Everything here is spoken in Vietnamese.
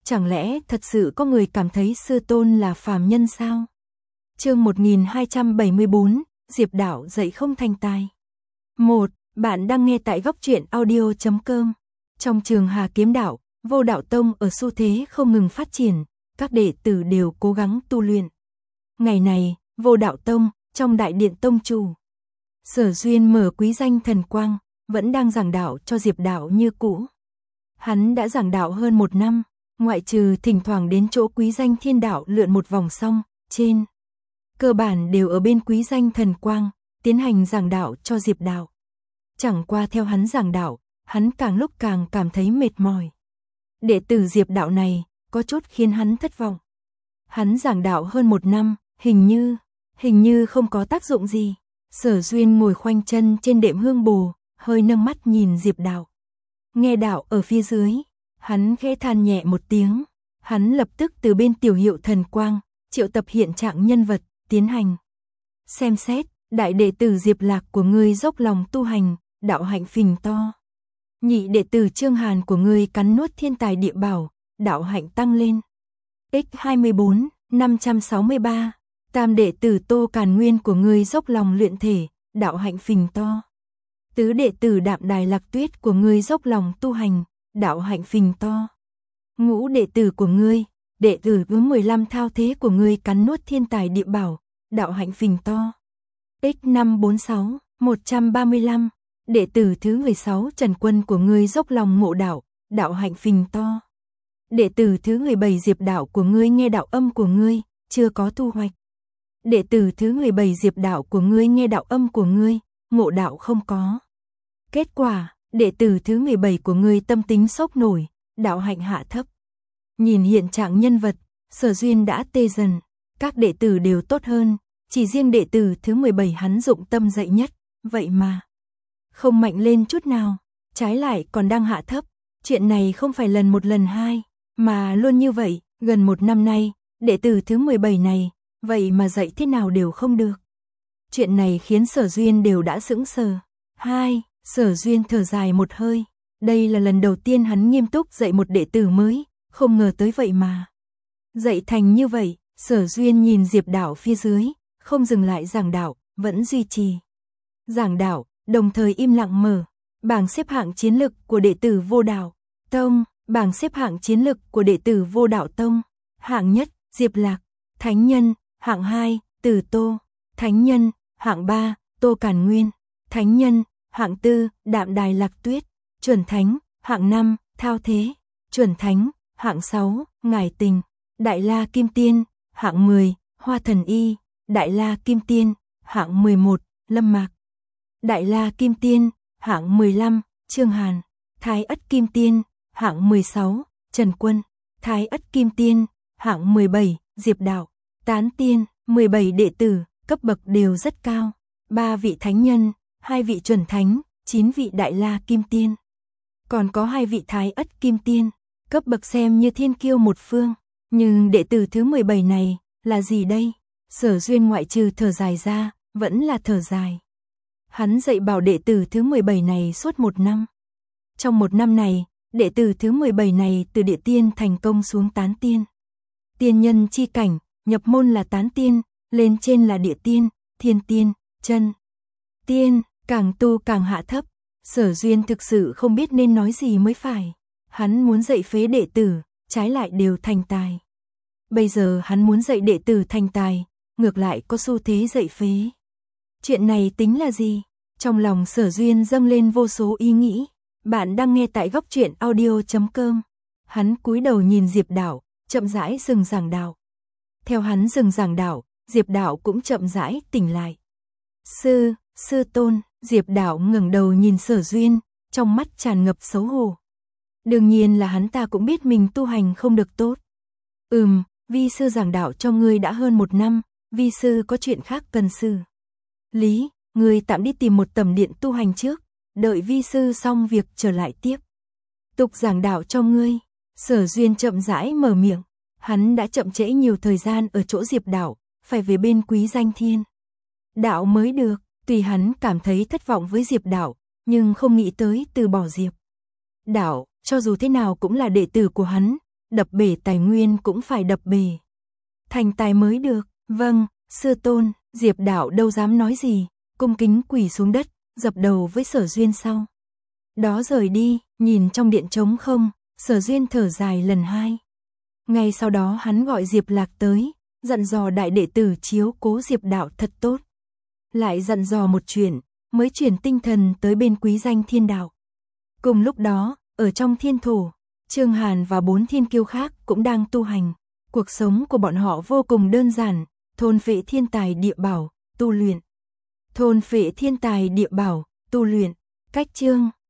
Chẳng lẽ thật sự có người cảm thấy sư tôn là phàm nhân sao? Chương 1274, Diệp Đạo dạy không thành tài. 1. Bạn đang nghe tại góc truyện audio.com. Trong trường Hà Kiếm Đạo, Vô Đạo Tông ở xu thế không ngừng phát triển, các đệ tử đều cố gắng tu luyện. Ngày này, Vô Đạo Tông, trong đại điện tông chủ, Sở Duyên mở quý danh thần quang, vẫn đang giảng đạo cho Diệp Đạo như cũ. Hắn đã giảng đạo hơn 1 năm, ngoại trừ thỉnh thoảng đến chỗ quý danh thiên đạo lượn một vòng xong, trên cơ bản đều ở bên quý danh thần quang, tiến hành giảng đạo cho Diệp Đạo. Chẳng qua theo hắn giảng đạo, hắn càng lúc càng cảm thấy mệt mỏi. Đệ tử Diệp Đạo này, có chút khiến hắn thất vọng. Hắn giảng đạo hơn 1 năm, hình như không có tác dụng gì. Sở Duyên ngồi khoanh chân trên đệm hương bồ, hơi nâng mắt nhìn Diệp Đạo. Nghe đạo ở phía dưới, hắn khẽ than nhẹ một tiếng. Hắn lập tức từ bên tiểu hiệu thần quang, triệu tập hiện trạng nhân vật, tiến hành xem xét. Đại đệ tử Diệp Lạc của ngươi dốc lòng tu hành, đạo hạnh phình to. Nhị đệ tử Trương Hàn của ngươi cắn nuốt thiên tài địa bảo, đạo hạnh tăng lên. X24, 563. Tam đệ tử Tô Càn Nguyên của ngươi dốc lòng luyện thể, đạo hạnh phình to. Tứ đệ tử Đạm Đài Lạc Tuyết của ngươi dốc lòng tu hành, đạo hạnh phình to. Ngũ đệ tử của ngươi, đệ tử thứ 15 Thao Thế của ngươi cắn nuốt thiên tài địa bảo, đạo hạnh phình to. X546, 135. Đệ tử thứ 16 Trần Quân của ngươi dốc lòng ngộ đạo, đạo hạnh phình to. Đệ tử thứ 17 Diệp Đạo của ngươi nghe đạo âm của ngươi, chưa có thu hoạch. Đệ tử thứ 17 Diệp Đạo của ngươi nghe đạo âm của ngươi, ngộ đạo không có. Kết quả, đệ tử thứ 17 của ngươi tâm tính sốc nổi, đạo hạnh hạ thấp. Nhìn hiện trạng nhân vật, Sở Duyên đã tê dần, các đệ tử đều tốt hơn, chỉ riêng đệ tử thứ 17 hắn dụng tâm dạy nhất, vậy mà không mạnh lên chút nào, trái lại còn đang hạ thấp. Chuyện này không phải lần 1 lần 2, mà luôn như vậy, gần 1 năm nay, đệ tử thứ 17 này, vậy mà dạy thế nào đều không được. Chuyện này khiến Sở Duyên đều đã sững sờ. Sở Duyên thở dài một hơi, đây là lần đầu tiên hắn nghiêm túc dạy một đệ tử mới, không ngờ tới vậy mà dạy thành như vậy. Sở Duyên nhìn Diệp Đạo phía dưới, không dừng lại giảng đạo, vẫn duy trì giảng đạo, đồng thời im lặng mở bảng xếp hạng chiến lực của đệ tử Vô Đạo Tông. Bảng xếp hạng chiến lực của đệ tử Vô Đạo Tông. Hạng nhất, Diệp Lạc, Thánh Nhân. Hạng 2, Tử Tô, Thánh Nhân. Hạng 3, Tô Càn Nguyên, Thánh Nhân. Hạng 4, Đạm Đài Lạc Tuyết, Chuẩn Thánh. Hạng 5, Thao Thế, Chuẩn Thánh. Hạng 6, Ngải Tình, Đại La Kim Tiên. Hạng 10, Hoa Thần Y, Đại La Kim Tiên. Hạng 11, Lâm Mạc, Đại La Kim Tiên. Hạng 15, Trương Hàn, Thái Ất Kim Tiên. Hạng 16, Trần Quân, Thái Ất Kim Tiên. Hạng 17, Diệp Đạo, Tán Tiên. 17 đệ tử, cấp bậc đều rất cao. 3 vị Thánh Nhân, 2 vị Chuẩn Thánh, 9 vị Đại La Kim Tiên. Còn có 2 vị Thái Ất Kim Tiên, cấp bậc xem như thiên kiêu một phương. Nhưng đệ tử thứ 17 này, là gì đây? Sở Duyên ngoại trừ thở dài ra, vẫn là thở dài. Hắn dạy bảo đệ tử thứ 17 này suốt 1 năm. Trong 1 năm này, đệ tử thứ 17 này từ địa tiên thành công xuống tán tiên. Tiên nhân chi cảnh, nhập môn là tán tiên, lên trên là địa tiên, thiên tiên, chân tiên, càng tu càng hạ thấp. Sở Duyên thực sự không biết nên nói gì mới phải. Hắn muốn dạy phế đệ tử, trái lại đều thành tài. Bây giờ hắn muốn dạy đệ tử thành tài, ngược lại có xu thế dạy phế. Chuyện này tính là gì? Trong lòng Sở Duyên dâng lên vô số ý nghĩ. Bạn đang nghe tại góc truyện audio.com. Hắn cúi đầu nhìn Diệp Đạo, chậm rãi dừng giảng đạo. Theo hắn dừng giảng đạo, Diệp Đạo cũng chậm rãi tỉnh lại. Sư tôn. Diệp Đạo ngẩng đầu nhìn Sở Duyên, trong mắt tràn ngập xấu hổ. Đương nhiên là hắn ta cũng biết mình tu hành không được tốt. Vi sư giảng đạo cho ngươi đã hơn 1 năm, vi sư có chuyện khác cần xử lý, ngươi tạm đi tìm một tầm điện tu hành trước, đợi vi sư xong việc trở lại tiếp tục giảng đạo cho ngươi. Sở Duyên chậm rãi mở miệng, hắn đã chậm trễ nhiều thời gian ở chỗ Diệp Đạo, phải về bên quý danh thiên đạo mới được. Tuy hắn cảm thấy thất vọng với Diệp Đạo, nhưng không nghĩ tới từ bỏ Diệp Đạo, cho dù thế nào cũng là đệ tử của hắn, đập bể tài nguyên cũng phải đập bể thành tài mới được. Vâng, sư tôn. Diệp Đạo đâu dám nói gì, cung kính quỳ xuống đất, dập đầu với Sở Duyên sau. Đó rời đi, nhìn trong điện trống không, Sở Duyên thở dài lần hai. Ngay sau đó hắn gọi Diệp Lạc tới, dặn dò đại đệ tử chiếu cố Diệp Đạo thật tốt. Lại dặn dò một chuyện, mới chuyển tinh thần tới bên Quý Danh Thiên Đạo. Cùng lúc đó, ở trong thiên thổ, Trương Hàn và 4 thiên kiêu khác cũng đang tu hành. Cuộc sống của bọn họ vô cùng đơn giản, thôn phệ thiên tài địa bảo, tu luyện. Thôn phệ thiên tài địa bảo, tu luyện. Cách chương